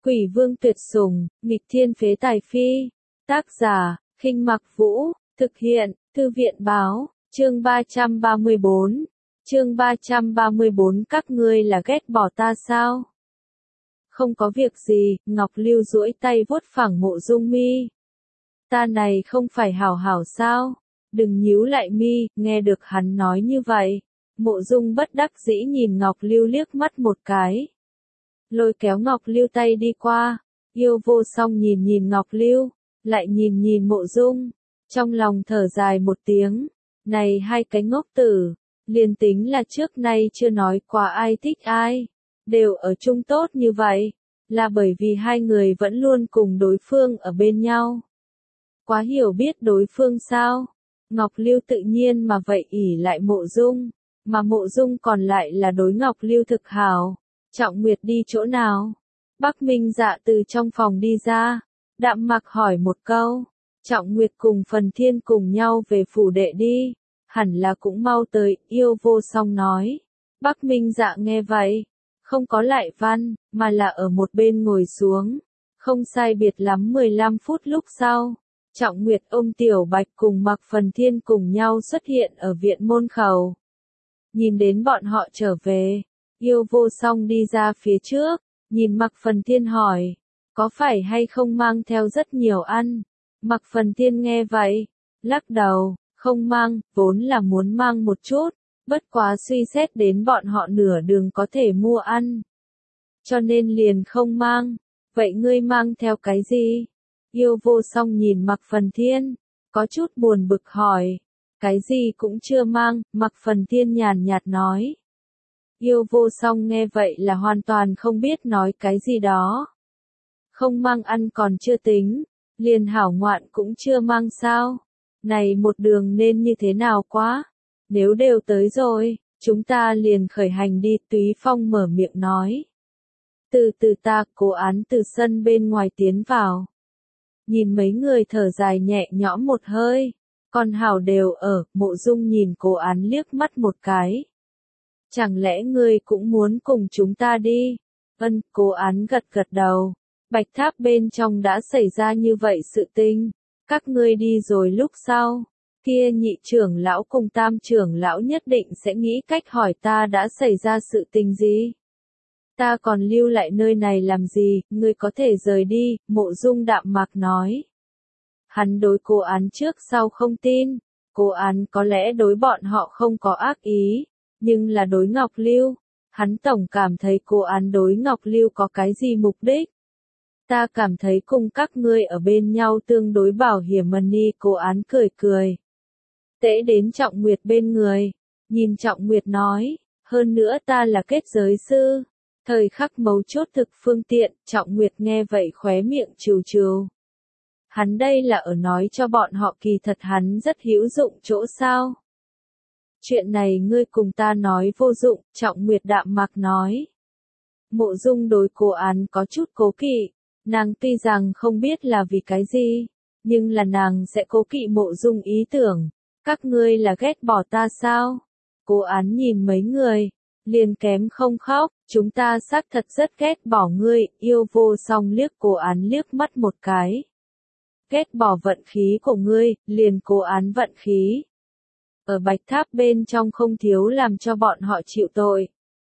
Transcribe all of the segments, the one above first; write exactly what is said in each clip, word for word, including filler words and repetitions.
Quỷ vương tuyệt sủng, nghịch thiên phế tài phi. Tác giả, Khinh Mặc Vũ, thực hiện, Thư viện báo, chương ba trăm ba mươi bốn. Chương ba trăm ba mươi bốn các ngươi là ghét bỏ ta sao? Không có việc gì, Ngọc Lưu duỗi tay vuốt phẳng Mộ Dung mi. Ta này không phải hảo hảo sao? Đừng nhíu lại mi, nghe được hắn nói như vậy. Mộ Dung bất đắc dĩ nhìn Ngọc Lưu liếc mắt một cái. Lôi kéo Ngọc Lưu tay đi qua, Yêu Vô Song nhìn nhìn Ngọc Lưu, lại nhìn nhìn Mộ Dung, trong lòng thở dài một tiếng, này hai cái ngốc tử, liền tính là trước nay chưa nói qua ai thích ai, đều ở chung tốt như vậy, là bởi vì hai người vẫn luôn cùng đối phương ở bên nhau. Quá hiểu biết đối phương sao? Ngọc Lưu tự nhiên mà vậy ỷ lại Mộ Dung, mà Mộ Dung còn lại là đối Ngọc Lưu thực hảo. Trọng Nguyệt đi chỗ nào? Bắc Minh Dạ từ trong phòng đi ra, đạm mặc hỏi một câu. Trọng Nguyệt cùng Phần Thiên cùng nhau về phủ đệ đi, hẳn là cũng mau tới, Yêu Vô Song nói. Bắc Minh Dạ nghe vậy, không có lại văn, mà là ở một bên ngồi xuống. Không sai biệt lắm mười lăm phút lúc sau, Trọng Nguyệt ôm Tiểu Bạch cùng Mặc Phần Thiên cùng nhau xuất hiện ở viện môn khẩu. Nhìn đến bọn họ trở về, Yêu Vô Song đi ra phía trước, nhìn Mặc Phần Thiên hỏi, có phải hay không mang theo rất nhiều ăn? Mặc Phần Thiên nghe vậy, lắc đầu, không mang, vốn là muốn mang một chút, bất quá suy xét đến bọn họ nửa đường có thể mua ăn. Cho nên liền không mang, vậy ngươi mang theo cái gì? Yêu Vô Song nhìn Mặc Phần Thiên, có chút buồn bực hỏi, cái gì cũng chưa mang, Mặc Phần Thiên nhàn nhạt nói. Yêu Vô Song nghe vậy là hoàn toàn không biết nói cái gì đó. Không mang ăn còn chưa tính, liền hảo ngoạn cũng chưa mang sao. Này một đường nên như thế nào quá? Nếu đều tới rồi, chúng ta liền khởi hành đi, Túy Phong mở miệng nói. Từ từ ta, Cố Án từ sân bên ngoài tiến vào. Nhìn mấy người thở dài nhẹ nhõm một hơi, còn hảo đều ở, Mộ Dung nhìn Cố Án liếc mắt một cái. Chẳng lẽ ngươi cũng muốn cùng chúng ta đi? Ân, Cố Án gật gật đầu. Bạch Tháp bên trong đã xảy ra như vậy sự tình. Các ngươi đi rồi lúc sau, kia nhị trưởng lão cùng tam trưởng lão nhất định sẽ nghĩ cách hỏi ta đã xảy ra sự tình gì. Ta còn lưu lại nơi này làm gì, ngươi có thể rời đi, Mộ Dung đạm mạc nói. Hắn đối Cố Án trước sau không tin, Cố Án có lẽ đối bọn họ không có ác ý. Nhưng là đối Ngọc Lưu, hắn tổng cảm thấy Cố Án đối Ngọc Lưu có cái gì mục đích. Ta cảm thấy cùng các ngươi ở bên nhau tương đối bảo hiểm. Mani, Cố Án cười cười. Tễ đến Trọng Nguyệt bên người, nhìn Trọng Nguyệt nói, hơn nữa ta là kết giới sư. Thời khắc mấu chốt thực phương tiện, Trọng Nguyệt nghe vậy khóe miệng trừ trừ. Hắn đây là ở nói cho bọn họ kỳ thật hắn rất hữu dụng chỗ sao. Chuyện này ngươi cùng ta nói vô dụng, Trọng Nguyệt đạm mạc nói. Mộ Dung đối Cố Án có chút cố kỵ, nàng tuy rằng không biết là vì cái gì, nhưng là nàng sẽ cố kỵ Mộ Dung ý tưởng, các ngươi là ghét bỏ ta sao? Cố Án nhìn mấy người, liền kém không khóc, chúng ta xác thật rất ghét bỏ ngươi, Yêu Vô Song liếc Cố Án liếc mắt một cái. Ghét bỏ vận khí của ngươi, liền Cố Án vận khí. Ở Bạch Tháp bên trong không thiếu làm cho bọn họ chịu tội.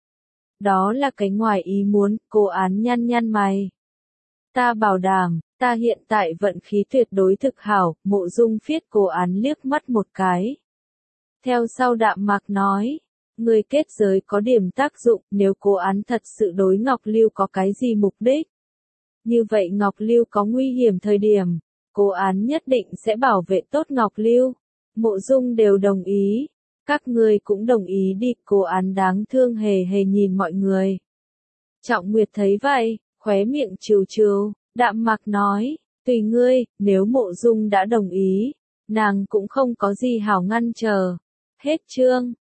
Đó là cái ngoài ý muốn, Cố Án nhăn nhăn mày. Ta bảo đảm, ta hiện tại vận khí tuyệt đối thực hảo, Mộ Dung phiết Cố Án liếc mắt một cái. Theo sau đạm mạc nói, người kết giới có điểm tác dụng, nếu Cố Án thật sự đối Ngọc Lưu có cái gì mục đích. Như vậy Ngọc Lưu có nguy hiểm thời điểm, Cố Án nhất định sẽ bảo vệ tốt Ngọc Lưu. Mộ Dung đều đồng ý, các ngươi cũng đồng ý đi, Cố Án đáng thương hề hề nhìn mọi người. Trọng Nguyệt thấy vậy, khóe miệng trừ trừ, đạm mạc nói, tùy ngươi, nếu Mộ Dung đã đồng ý, nàng cũng không có gì hảo ngăn chờ. Hết chương.